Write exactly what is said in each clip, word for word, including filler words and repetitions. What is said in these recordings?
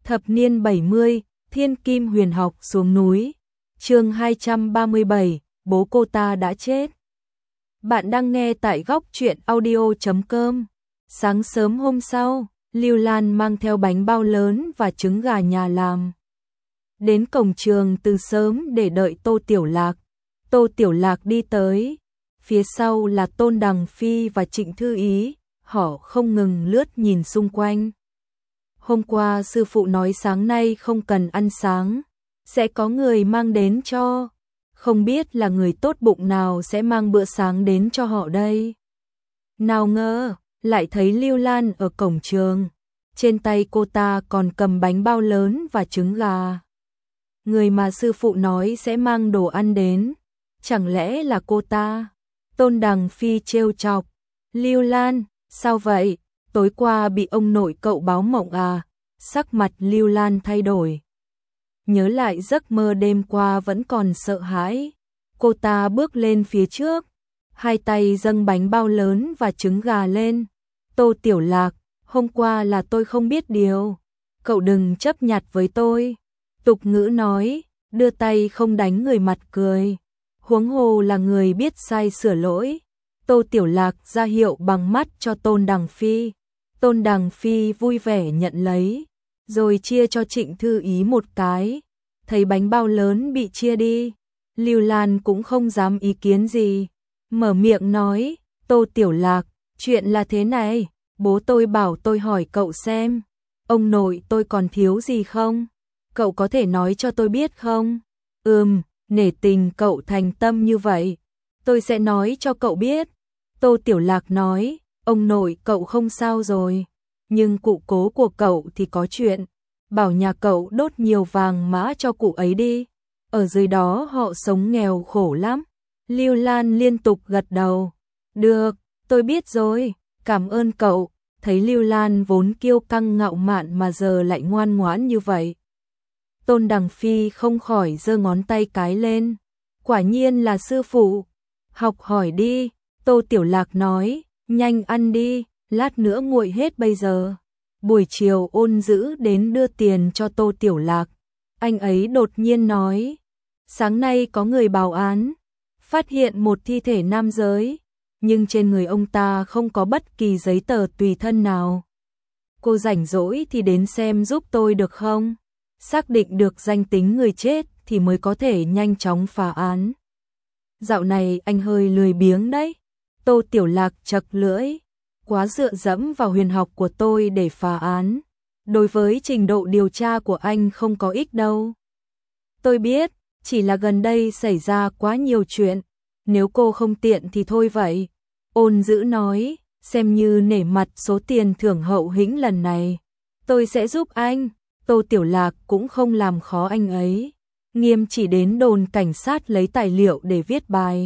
Thập niên bảy mươi, Thiên Kim Huyền Học xuống núi. Chương hai trăm ba mươi bảy, bố cô ta đã chết. Bạn đang nghe tại góc truyện audio chấm com. Sáng sớm hôm sau, Lưu Lan mang theo bánh bao lớn và trứng gà nhà làm đến cổng trường từ sớm để đợi Tô Tiểu Lạc. Tô Tiểu Lạc đi tới, phía sau là Tôn Đằng Phi và Trịnh Thư Ý, họ không ngừng lướt nhìn xung quanh. Hôm qua sư phụ nói sáng nay không cần ăn sáng, sẽ có người mang đến cho. Không biết là người tốt bụng nào sẽ mang bữa sáng đến cho họ đây. Nào ngờ, lại thấy Lưu Lan ở cổng trường. Trên tay cô ta còn cầm bánh bao lớn và trứng gà. Người mà sư phụ nói sẽ mang đồ ăn đến, chẳng lẽ là cô ta? Tôn Đằng Phi trêu chọc. Lưu Lan, sao vậy? Tối qua bị ông nội cậu báo mộng à? Sắc mặt Lưu Lan thay đổi. Nhớ lại giấc mơ đêm qua vẫn còn sợ hãi. Cô ta bước lên phía trước, hai tay dâng bánh bao lớn và trứng gà lên. Tô Tiểu Lạc, hôm qua là tôi không biết điều. Cậu đừng chấp nhặt với tôi. Tục ngữ nói, đưa tay không đánh người mặt cười. Huống hồ là người biết sai sửa lỗi. Tô Tiểu Lạc ra hiệu bằng mắt cho Tôn Đằng Phi. Tôn Đằng Phi vui vẻ nhận lấy, rồi chia cho Trịnh Thư Ý một cái. Thấy bánh bao lớn bị chia đi, Lưu Lan cũng không dám ý kiến gì. Mở miệng nói, Tô Tiểu Lạc, chuyện là thế này, bố tôi bảo tôi hỏi cậu xem, ông nội tôi còn thiếu gì không? Cậu có thể nói cho tôi biết không? Ừm, nể tình cậu thành tâm như vậy, tôi sẽ nói cho cậu biết. Tô Tiểu Lạc nói, ông nội cậu không sao rồi, nhưng cụ cố của cậu thì có chuyện. Bảo nhà cậu đốt nhiều vàng mã cho cụ ấy đi, ở dưới đó họ sống nghèo khổ lắm. Lưu Lan liên tục gật đầu. Được, tôi biết rồi, cảm ơn cậu. Thấy Lưu Lan vốn kiêu căng ngạo mạn mà giờ lại ngoan ngoãn như vậy, Tôn Đằng Phi không khỏi giơ ngón tay cái lên. Quả nhiên là sư phụ. Học hỏi đi. Tô Tiểu Lạc nói, nhanh ăn đi, lát nữa nguội hết bây giờ. Buổi chiều Ôn Dữ đến đưa tiền cho Tô Tiểu Lạc. Anh ấy đột nhiên nói, sáng nay có người báo án, phát hiện một thi thể nam giới, nhưng trên người ông ta không có bất kỳ giấy tờ tùy thân nào. Cô rảnh rỗi thì đến xem giúp tôi được không? Xác định được danh tính người chết thì mới có thể nhanh chóng phá án. Dạo này anh hơi lười biếng đấy. Tô Tiểu Lạc chật lưỡi. Quá dựa dẫm vào huyền học của tôi để phá án. Đối với trình độ điều tra của anh không có ích đâu. Tôi biết, chỉ là gần đây xảy ra quá nhiều chuyện. Nếu cô không tiện thì thôi vậy. Ôn Dữ nói, xem như nể mặt số tiền thưởng hậu hĩnh lần này. Tôi sẽ giúp anh. Tô Tiểu Lạc cũng không làm khó anh ấy. Nghiêm chỉ đến đồn cảnh sát lấy tài liệu để viết bài.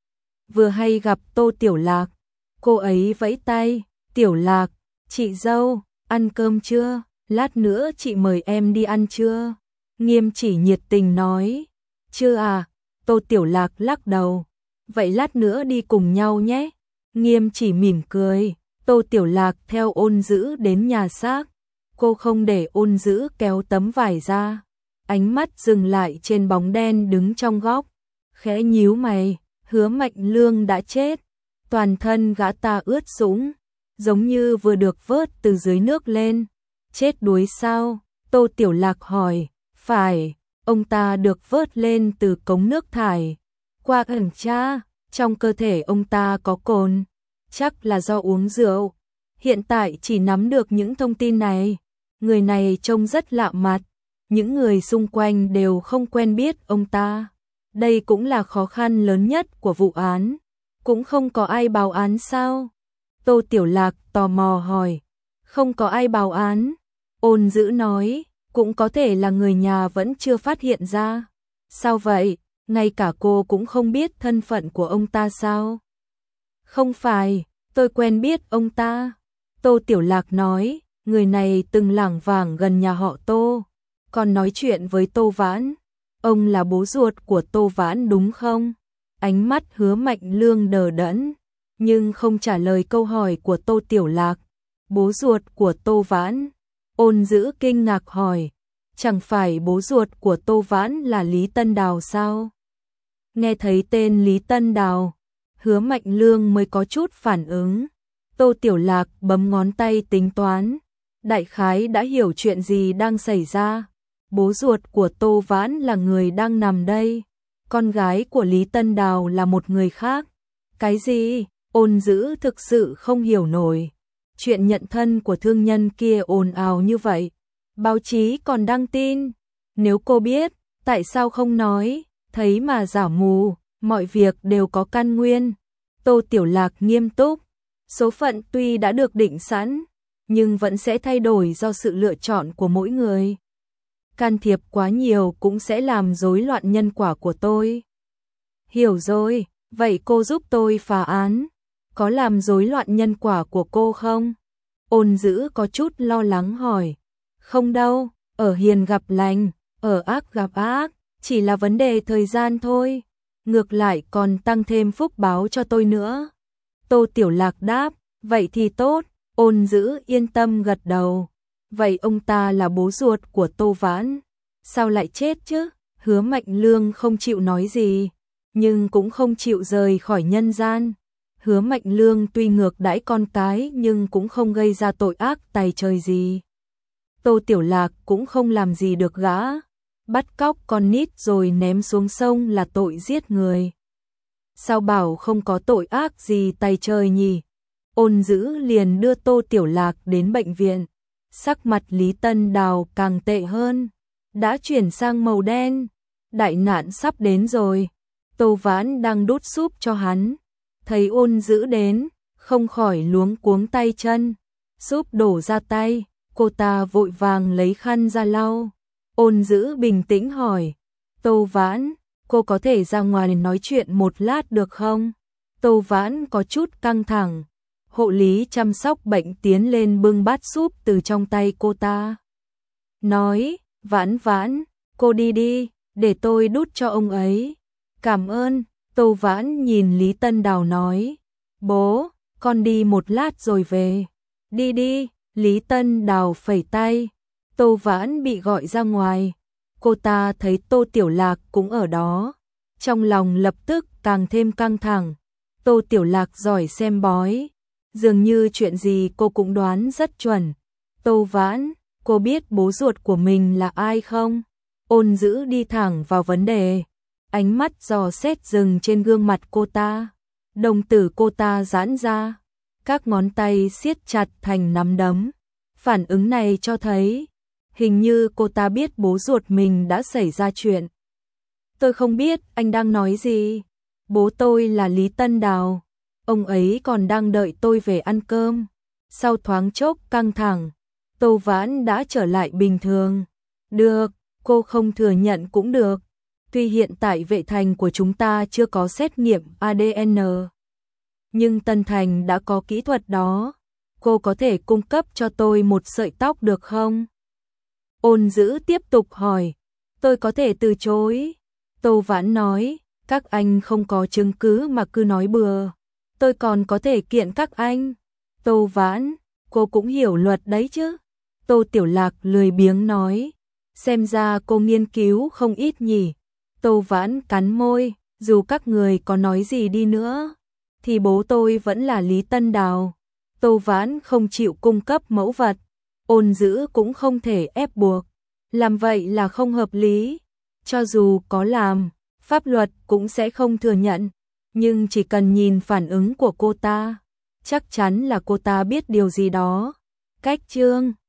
Vừa hay gặp Tô Tiểu Lạc, cô ấy vẫy tay, Tiểu Lạc, chị dâu, ăn cơm chưa? Lát nữa chị mời em đi ăn chưa? Nghiêm chỉ nhiệt tình nói, chưa à? Tô Tiểu Lạc lắc đầu, vậy lát nữa đi cùng nhau nhé. Nghiêm chỉ mỉm cười, Tô Tiểu Lạc theo Ôn Dữ đến nhà xác. Cô không để Ôn Dữ kéo tấm vải ra, ánh mắt dừng lại trên bóng đen đứng trong góc, khẽ nhíu mày. Hứa Mạnh Lương đã chết, toàn thân gã ta ướt sũng, giống như vừa được vớt từ dưới nước lên. Chết đuối sao? Tô Tiểu Lạc hỏi. Phải, ông ta được vớt lên từ cống nước thải. Qua kiểm tra, trong cơ thể ông ta có cồn, chắc là do uống rượu. Hiện tại chỉ nắm được những thông tin này. Người này trông rất lạ mặt, những người xung quanh đều không quen biết ông ta. Đây cũng là khó khăn lớn nhất của vụ án. Cũng không có ai báo án sao? Tô Tiểu Lạc tò mò hỏi. Không có ai báo án. Ôn Dữ nói, cũng có thể là người nhà vẫn chưa phát hiện ra. Sao vậy? Ngay cả cô cũng không biết thân phận của ông ta sao? Không phải, tôi quen biết ông ta. Tô Tiểu Lạc nói, người này từng lảng vảng gần nhà họ Tô, còn nói chuyện với Tô Vãn. Ông là bố ruột của Tô Vãn đúng không? Ánh mắt Hứa Mạnh Lương đờ đẫn, nhưng không trả lời câu hỏi của Tô Tiểu Lạc. Bố ruột của Tô Vãn, Ôn Dữ kinh ngạc hỏi, chẳng phải bố ruột của Tô Vãn là Lý Tân Đào sao? Nghe thấy tên Lý Tân Đào, Hứa Mạnh Lương mới có chút phản ứng. Tô Tiểu Lạc bấm ngón tay tính toán, đại khái đã hiểu chuyện gì đang xảy ra. Bố ruột của Tô Vãn là người đang nằm đây, con gái của Lý Tân Đào là một người khác. Cái gì? Ôn Dữ thực sự không hiểu nổi. Chuyện nhận thân của thương nhân kia ồn ào như vậy, báo chí còn đăng tin. Nếu cô biết, tại sao không nói, thấy mà giả mù, mọi việc đều có căn nguyên. Tô Tiểu Lạc nghiêm túc, số phận tuy đã được định sẵn, nhưng vẫn sẽ thay đổi do sự lựa chọn của mỗi người. Can thiệp quá nhiều cũng sẽ làm rối loạn nhân quả của tôi. Hiểu rồi, vậy cô giúp tôi phá án, có làm rối loạn nhân quả của cô không? Ôn Dữ có chút lo lắng hỏi. Không đâu, ở hiền gặp lành, ở ác gặp ác, chỉ là vấn đề thời gian thôi. Ngược lại còn tăng thêm phúc báo cho tôi nữa. Tô Tiểu Lạc đáp, vậy thì tốt. Ôn Dữ yên tâm gật đầu. Vậy ông ta là bố ruột của Tô Vãn, sao lại chết chứ? Hứa Mạnh Lương không chịu nói gì, nhưng cũng không chịu rời khỏi nhân gian. Hứa Mạnh Lương tuy ngược đãi con cái nhưng cũng không gây ra tội ác tày trời gì. Tô Tiểu Lạc cũng không làm gì được gã. Bắt cóc con nít rồi ném xuống sông là tội giết người. Sao bảo không có tội ác gì tày trời nhỉ? Ôn Dữ liền đưa Tô Tiểu Lạc đến bệnh viện. Sắc mặt Lý Tân Đào càng tệ hơn, đã chuyển sang màu đen. Đại nạn sắp đến rồi. Tô Vãn đang đút súp cho hắn, thấy Ôn Dữ đến, không khỏi luống cuống tay chân. Súp đổ ra tay, cô ta vội vàng lấy khăn ra lau. Ôn Dữ bình tĩnh hỏi, Tô Vãn, cô có thể ra ngoài nói chuyện một lát được không? Tô Vãn có chút căng thẳng. Hộ lý chăm sóc bệnh tiến lên bưng bát súp từ trong tay cô ta. Nói, Vãn Vãn, cô đi đi, để tôi đút cho ông ấy. Cảm ơn. Tô Vãn nhìn Lý Tân Đào nói, bố, con đi một lát rồi về. Đi đi. Lý Tân Đào phẩy tay. Tô Vãn bị gọi ra ngoài. Cô ta thấy Tô Tiểu Lạc cũng ở đó, trong lòng lập tức càng thêm căng thẳng. Tô Tiểu Lạc giỏi xem bói, dường như chuyện gì cô cũng đoán rất chuẩn. Tô Vãn, cô biết bố ruột của mình là ai không? Ôn Dữ đi thẳng vào vấn đề, ánh mắt dò xét dừng trên gương mặt cô ta. Đồng tử cô ta giãn ra, các ngón tay siết chặt thành nắm đấm. Phản ứng này cho thấy, hình như cô ta biết bố ruột mình đã xảy ra chuyện. Tôi không biết anh đang nói gì. Bố tôi là Lý Tân Đào, ông ấy còn đang đợi tôi về ăn cơm. Sau thoáng chốc căng thẳng, Tô Vãn đã trở lại bình thường. Được, cô không thừa nhận cũng được. Tuy hiện tại Vệ Thành của chúng ta chưa có xét nghiệm a đê en, nhưng Tân Thành đã có kỹ thuật đó. Cô có thể cung cấp cho tôi một sợi tóc được không? Ôn Dữ tiếp tục hỏi. Tôi có thể từ chối. Tô Vãn nói, các anh không có chứng cứ mà cứ nói bừa. Tôi còn có thể kiện các anh. Tô Vãn, cô cũng hiểu luật đấy chứ. Tô Tiểu Lạc lười biếng nói, xem ra cô nghiên cứu không ít nhỉ. Tô Vãn cắn môi, dù các người có nói gì đi nữa, thì bố tôi vẫn là Lý Tân Đào. Tô Vãn không chịu cung cấp mẫu vật, Ôn Dữ cũng không thể ép buộc. Làm vậy là không hợp lý. Cho dù có làm, pháp luật cũng sẽ không thừa nhận. Nhưng chỉ cần nhìn phản ứng của cô ta, chắc chắn là cô ta biết điều gì đó. Cách chương